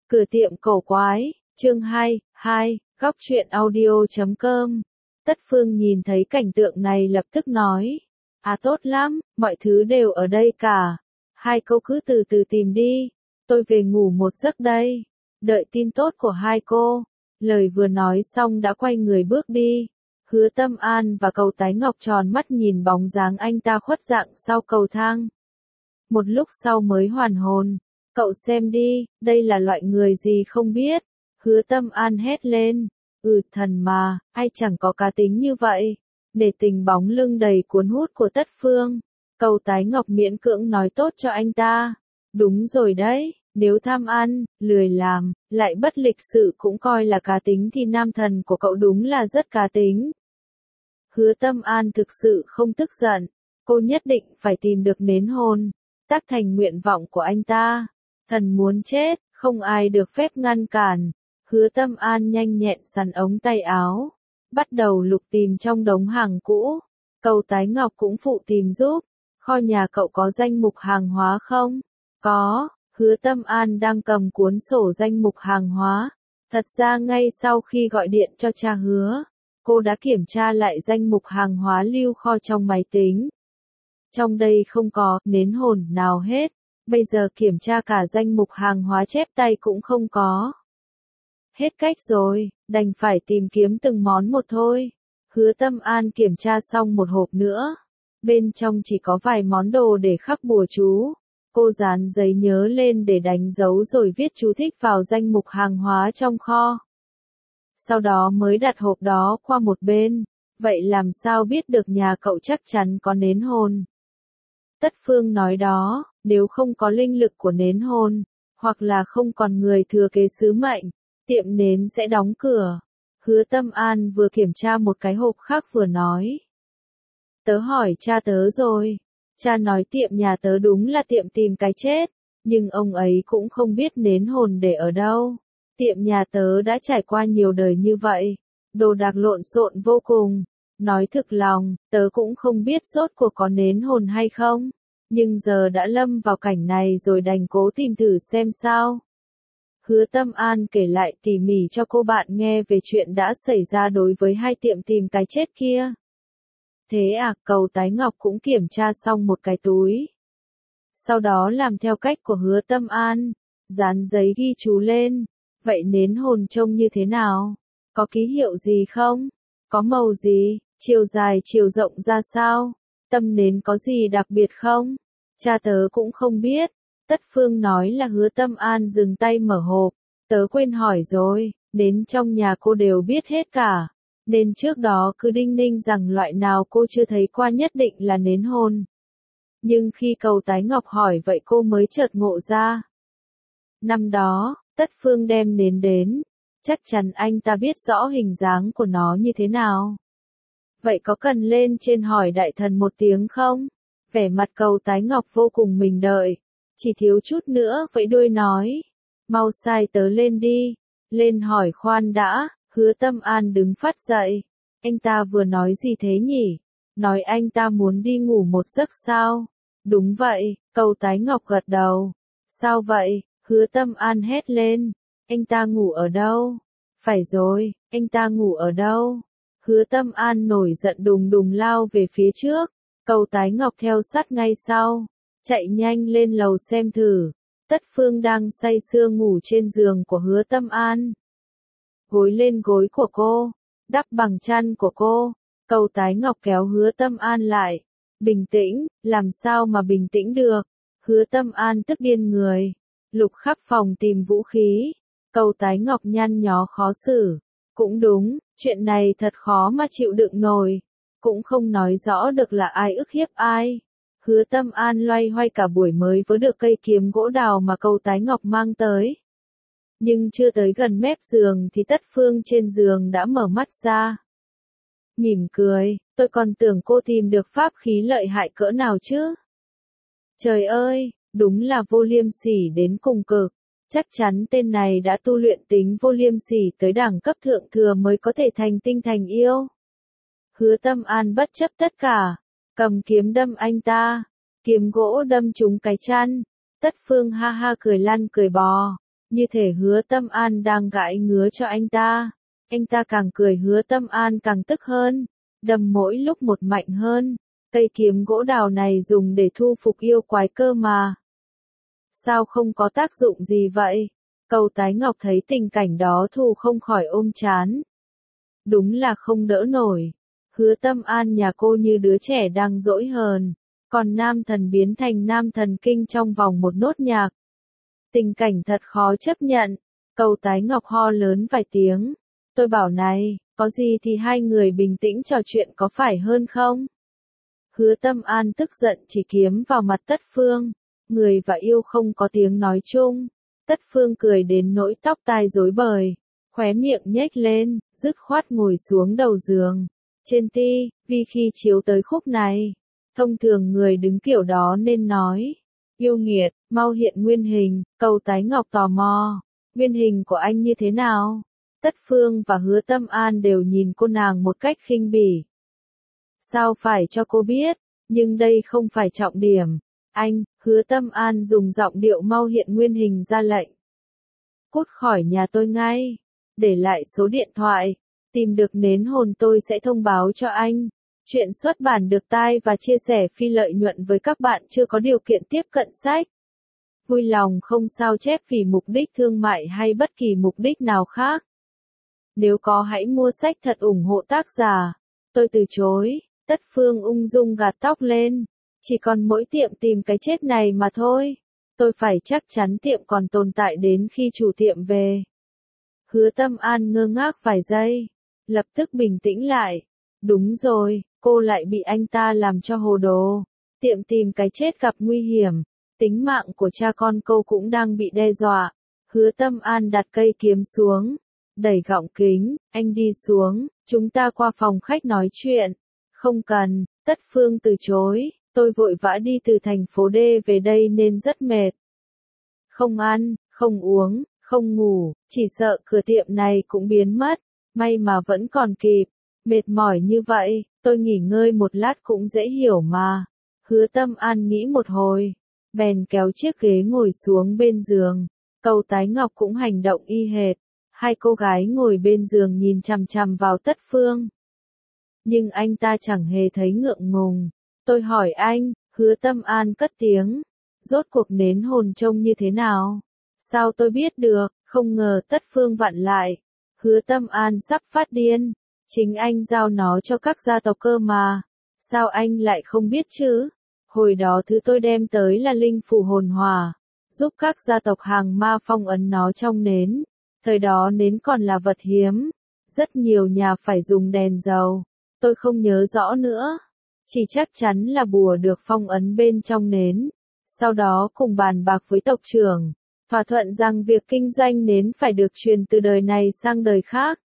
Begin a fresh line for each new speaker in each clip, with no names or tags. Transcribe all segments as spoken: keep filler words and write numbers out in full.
Cửa tiệm cổ quái, chương hai, hai, góc truyện audio chấm com. Tất Phương nhìn thấy cảnh tượng này lập tức nói. À tốt lắm, mọi thứ đều ở đây cả. Hai cô cứ từ từ tìm đi. Tôi về ngủ một giấc đây. Đợi tin tốt của hai cô. Lời vừa nói xong đã quay người bước đi. Hứa Tâm An và Cầu Tái Ngọc tròn mắt nhìn bóng dáng anh ta khuất dạng sau cầu thang. Một lúc sau mới hoàn hồn. Cậu xem đi, đây là loại người gì không biết. Hứa Tâm An hét lên. Ừ thần mà, ai chẳng có cá tính như vậy. Để tình bóng lưng đầy cuốn hút của Tất Phương. Cầu Tái Ngọc miễn cưỡng nói tốt cho anh ta. Đúng rồi đấy, nếu tham ăn, lười làm, lại bất lịch sự cũng coi là cá tính thì nam thần của cậu đúng là rất cá tính. Hứa Tâm An thực sự không tức giận. Cô nhất định phải tìm được nến hôn. Tác thành nguyện vọng của anh ta. Thần muốn chết, không ai được phép ngăn cản. Hứa Tâm An nhanh nhẹn sắn ống tay áo. Bắt đầu lục tìm trong đống hàng cũ. Cầu Tái Ngọc cũng phụ tìm giúp. Kho nhà cậu có danh mục hàng hóa không? Có, Hứa Tâm An đang cầm cuốn sổ danh mục hàng hóa. Thật ra ngay sau khi gọi điện cho cha Hứa, cô đã kiểm tra lại danh mục hàng hóa lưu kho trong máy tính. Trong đây không có nến hồn nào hết. Bây giờ kiểm tra cả danh mục hàng hóa chép tay cũng không có. Hết cách rồi, đành phải tìm kiếm từng món một thôi. Hứa Tâm An kiểm tra xong một hộp nữa. Bên trong chỉ có vài món đồ để khắc bùa chú. Cô dán giấy nhớ lên để đánh dấu rồi viết chú thích vào danh mục hàng hóa trong kho. Sau đó mới đặt hộp đó qua một bên. Vậy làm sao biết được nhà cậu chắc chắn có nến hồn? Tất Phương nói đó, nếu không có linh lực của nến hồn, hoặc là không còn người thừa kế sứ mệnh, tiệm nến sẽ đóng cửa. Hứa Tâm An vừa kiểm tra một cái hộp khác vừa nói. Tớ hỏi cha tớ rồi. Cha nói tiệm nhà tớ đúng là tiệm tìm cái chết, nhưng ông ấy cũng không biết nến hồn để ở đâu. Tiệm nhà tớ đã trải qua nhiều đời như vậy, đồ đạc lộn xộn vô cùng. Nói thực lòng, tớ cũng không biết rốt cuộc có nến hồn hay không, nhưng giờ đã lâm vào cảnh này rồi đành cố tìm thử xem sao. Hứa Tâm An kể lại tỉ mỉ cho cô bạn nghe về chuyện đã xảy ra đối với hai tiệm tìm cái chết kia. Thế à, Cầu Tái Ngọc cũng kiểm tra xong một cái túi. Sau đó làm theo cách của Hứa Tâm An, dán giấy ghi chú lên. Vậy nến hồn trông như thế nào? Có ký hiệu gì không? Có màu gì? Chiều dài chiều rộng ra sao? Tâm nến có gì đặc biệt không? Cha tớ cũng không biết. Tất Phương nói là Hứa Tâm An dừng tay mở hộp. Tớ quên hỏi rồi, nến trong nhà cô đều biết hết cả. Nên trước đó cứ đinh ninh rằng loại nào cô chưa thấy qua nhất định là nến hồn. Nhưng khi Cầu Tái Ngọc hỏi vậy cô mới chợt ngộ ra. Năm đó, Tất Phương đem nến đến. Chắc chắn anh ta biết rõ hình dáng của nó như thế nào. Vậy có cần lên trên hỏi đại thần một tiếng không? Vẻ mặt Cầu Tái Ngọc vô cùng mình đợi. Chỉ thiếu chút nữa vẫy đuôi nói. Mau sai tớ lên đi. Lên hỏi khoan đã. Hứa Tâm An đứng phát dậy. Anh ta vừa nói gì thế nhỉ? Nói anh ta muốn đi ngủ một giấc sao? Đúng vậy, Cầu Tái Ngọc gật đầu. Sao vậy? Hứa Tâm An hét lên. Anh ta ngủ ở đâu? Phải rồi, anh ta ngủ ở đâu? Hứa Tâm An nổi giận đùng đùng lao về phía trước. Cầu Tái Ngọc theo sát ngay sau. Chạy nhanh lên lầu xem thử. Tất Phương đang say sưa ngủ trên giường của Hứa Tâm An. Gối lên gối của cô, đắp bằng chăn của cô. Cầu Tái Ngọc kéo Hứa Tâm An lại. Bình tĩnh, làm sao mà bình tĩnh được? Hứa Tâm An tức điên người. Lục khắp phòng tìm vũ khí. Cầu Tái Ngọc nhăn nhó khó xử. Cũng đúng, chuyện này thật khó mà chịu đựng nổi. Cũng không nói rõ được là ai ức hiếp ai. Hứa Tâm An loay hoay cả buổi mới vớ được cây kiếm gỗ đào mà Cầu Tái Ngọc mang tới. Nhưng chưa tới gần mép giường thì Tất Phương trên giường đã mở mắt ra. Mỉm cười, tôi còn tưởng cô tìm được pháp khí lợi hại cỡ nào chứ. Trời ơi, đúng là vô liêm sỉ đến cùng cực. Chắc chắn tên này đã tu luyện tính vô liêm sỉ tới đẳng cấp thượng thừa mới có thể thành tinh thành yêu. Hứa Tâm An bất chấp tất cả, cầm kiếm đâm anh ta. Kiếm gỗ đâm trúng cái chăn. Tất Phương ha ha cười lăn cười bò. như thể Hứa Tâm An đang gãi ngứa cho anh ta. Anh ta càng cười Hứa Tâm An càng tức hơn, đâm mỗi lúc một mạnh hơn. Cây kiếm gỗ đào này dùng để thu phục yêu quái cơ mà. Sao không có tác dụng gì vậy? Cầu Tái Ngọc thấy tình cảnh đó thù không khỏi ôm chán. Đúng là không đỡ nổi. Hứa Tâm An nhà cô như đứa trẻ đang dỗi hờn, còn nam thần biến thành nam thần kinh trong vòng một nốt nhạc. Tình cảnh thật khó chấp nhận. Cầu Tái Ngọc ho lớn vài tiếng. Tôi bảo này, có gì thì hai người bình tĩnh trò chuyện có phải hơn không? Hứa Tâm An tức giận chỉ kiếm vào mặt Tất Phương. Người và yêu không có tiếng nói chung. Tất Phương cười đến nỗi tóc tai rối bời, khóe miệng nhếch lên, dứt khoát ngồi xuống đầu giường. Trên ti, vì khi chiếu tới khúc này, thông thường người đứng kiểu đó nên nói, yêu nghiệt, mau hiện nguyên hình. Cầu Tái Ngọc tò mò, nguyên hình của anh như thế nào? Tất Phương và Hứa Tâm An đều nhìn cô nàng một cách khinh bỉ. Sao phải cho cô biết, nhưng đây không phải trọng điểm. Anh, Hứa Tâm An dùng giọng điệu mau hiện nguyên hình ra lệnh. Cút khỏi nhà tôi ngay, để lại số điện thoại, tìm được nến hồn tôi sẽ thông báo cho anh. Chuyện xuất bản được tai và chia sẻ phi lợi nhuận với các bạn chưa có điều kiện tiếp cận sách. Vui lòng không sao chép vì mục đích thương mại hay bất kỳ mục đích nào khác. Nếu có hãy mua sách thật ủng hộ tác giả. Tôi từ chối. Tất Phương ung dung gạt tóc lên. Chỉ còn mỗi tiệm tìm cái chết này mà thôi. Tôi phải chắc chắn tiệm còn tồn tại đến khi chủ tiệm về. Hứa Tâm An ngơ ngác vài giây, lập tức bình tĩnh lại. Đúng rồi, cô lại bị anh ta làm cho hồ đồ. Tiệm tìm cái chết gặp nguy hiểm. Tính mạng của cha con cô cũng đang bị đe dọa. Hứa Tâm An đặt cây kiếm xuống, đẩy gọng kính, anh đi xuống, chúng ta qua phòng khách nói chuyện. Không cần. Tất Phương từ chối, tôi vội vã đi từ thành phố D về đây nên rất mệt. Không ăn, không uống, không ngủ, chỉ sợ cửa tiệm này cũng biến mất. May mà vẫn còn kịp. Mệt mỏi như vậy, tôi nghỉ ngơi một lát cũng dễ hiểu mà. Hứa Tâm An nghĩ một hồi, bèn kéo chiếc ghế ngồi xuống bên giường. Cầu Tái Ngọc cũng hành động y hệt. Hai cô gái ngồi bên giường nhìn chằm chằm vào Tất Phương. Nhưng anh ta chẳng hề thấy ngượng ngùng. Tôi hỏi anh, Hứa Tâm An cất tiếng. Rốt cuộc nến hồn trông như thế nào? Sao tôi biết được? Không ngờ Tất Phương vặn lại. Hứa Tâm An sắp phát điên. Chính anh giao nó cho các gia tộc cơ mà. Sao anh lại không biết chứ? Hồi đó thứ tôi đem tới là linh phủ hồn hỏa, giúp các gia tộc hàng ma phong ấn nó trong nến. Thời đó nến còn là vật hiếm. Rất nhiều nhà phải dùng đèn dầu. Tôi không nhớ rõ nữa. Chỉ chắc chắn là bùa được phong ấn bên trong nến. Sau đó cùng bàn bạc với tộc trưởng, thỏa thuận rằng việc kinh doanh nến phải được truyền từ đời này sang đời khác.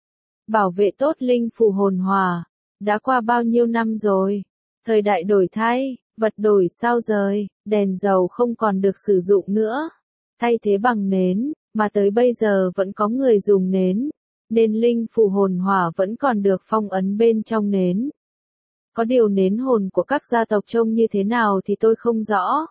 Bảo vệ tốt linh phù hồn hỏa. Đã qua bao nhiêu năm rồi? Thời đại đổi thay, vật đổi sao rời, đèn dầu không còn được sử dụng nữa. Thay thế bằng nến, mà tới bây giờ vẫn có người dùng nến. Nên linh phù hồn hỏa vẫn còn được phong ấn bên trong nến. Có điều nến hồn của các gia tộc trông như thế nào thì tôi không rõ.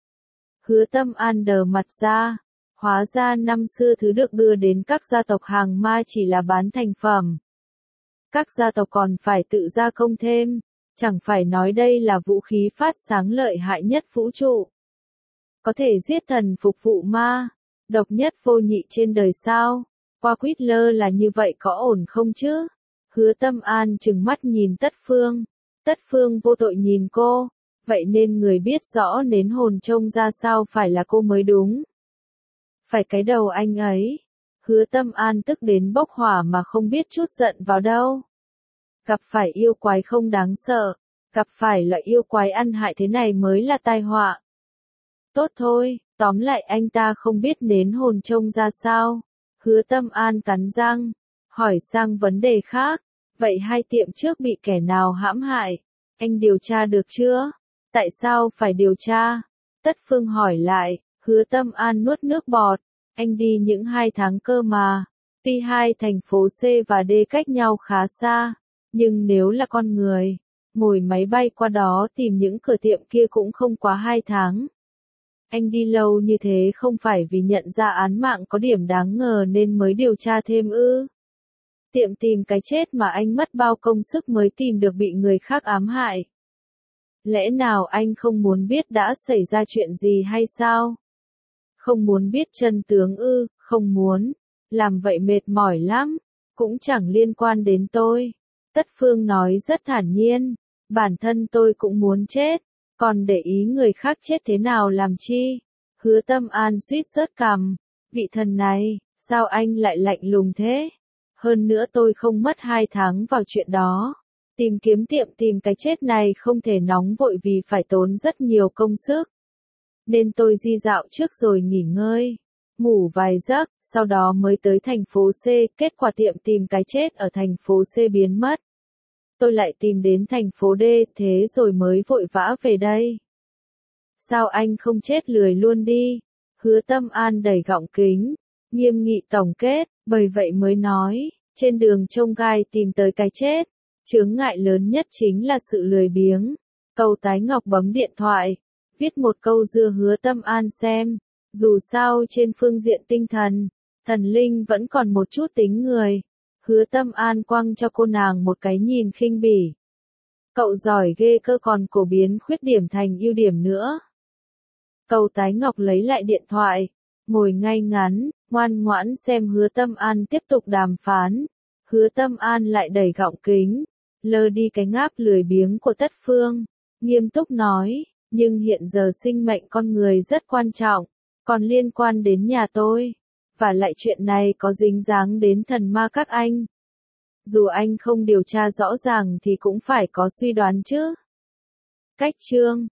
Hứa Tâm An đờ mặt ra. Hóa ra năm xưa thứ được đưa đến các gia tộc hàng ma chỉ là bán thành phẩm. Các gia tộc còn phải tự gia công thêm. Chẳng phải nói đây là vũ khí phát sáng lợi hại nhất vũ trụ. Có thể giết thần phục vụ ma. Độc nhất vô nhị trên đời sao? Qua quýt lơ là như vậy có ổn không chứ? Hứa Tâm An trừng mắt nhìn Tất Phương. Tất Phương vô tội nhìn cô. Vậy nên người biết rõ nến hồn trông ra sao phải là cô mới đúng. Phải cái đầu anh ấy. Hứa Tâm An tức đến bốc hỏa mà không biết chút giận vào đâu. Gặp phải yêu quái không đáng sợ. Gặp phải loại yêu quái ăn hại thế này mới là tai họa. Tốt thôi, tóm lại anh ta không biết nến hồn trông ra sao. Hứa Tâm An cắn răng, hỏi sang vấn đề khác. Vậy hai tiệm trước bị kẻ nào hãm hại? Anh điều tra được chưa? Tại sao phải điều tra? Tất Phương hỏi lại. Hứa Tâm An nuốt nước bọt. Anh đi những hai tháng cơ mà. Tuy hai thành phố C và D cách nhau khá xa, nhưng nếu là con người, ngồi máy bay qua đó tìm những cửa tiệm kia cũng không quá hai tháng. Anh đi lâu như thế không phải vì nhận ra án mạng có điểm đáng ngờ nên mới điều tra thêm ư? Tiệm tìm cái chết mà anh mất bao công sức mới tìm được bị người khác ám hại. Lẽ nào anh không muốn biết đã xảy ra chuyện gì hay sao? Không muốn biết chân tướng ư? Không muốn. Làm vậy mệt mỏi lắm. Cũng chẳng liên quan đến tôi. Tất Phương nói rất thản nhiên. Bản thân tôi cũng muốn chết. Còn để ý người khác chết thế nào làm chi? Hứa Tâm An suýt rớt cằm. Vị thần này, sao anh lại lạnh lùng thế? Hơn nữa tôi không mất hai tháng vào chuyện đó. Tìm kiếm tiệm tìm cái chết này không thể nóng vội vì phải tốn rất nhiều công sức. Nên tôi di dạo trước rồi nghỉ ngơi. Ngủ vài giấc, sau đó mới tới thành phố C, kết quả tiệm tìm cái chết ở thành phố C biến mất. Tôi lại tìm đến thành phố D, thế rồi mới vội vã về đây. Sao anh không chết lười luôn đi? Hứa Tâm An đẩy gọng kính, nghiêm nghị tổng kết, bởi vậy mới nói, trên đường chông gai tìm tới cái chết. Chướng ngại lớn nhất chính là sự lười biếng. Cầu Tái Ngọc bấm điện thoại, viết một câu dưa Hứa Tâm An xem. Dù sao trên phương diện tinh thần, thần linh vẫn còn một chút tính người. Hứa Tâm An quăng cho cô nàng một cái nhìn khinh bỉ. Cậu giỏi ghê cơ, còn cổ biến khuyết điểm thành ưu điểm nữa. Cầu Tái Ngọc lấy lại điện thoại, ngồi ngay ngắn, ngoan ngoãn xem Hứa Tâm An tiếp tục đàm phán. Hứa Tâm An lại đẩy gọng kính, lơ đi cái ngáp lười biếng của Tất Phương, nghiêm túc nói, nhưng hiện giờ sinh mệnh con người rất quan trọng, còn liên quan đến nhà tôi, và lại chuyện này có dính dáng đến thần ma các anh. Dù anh không điều tra rõ ràng thì cũng phải có suy đoán chứ. Cách chương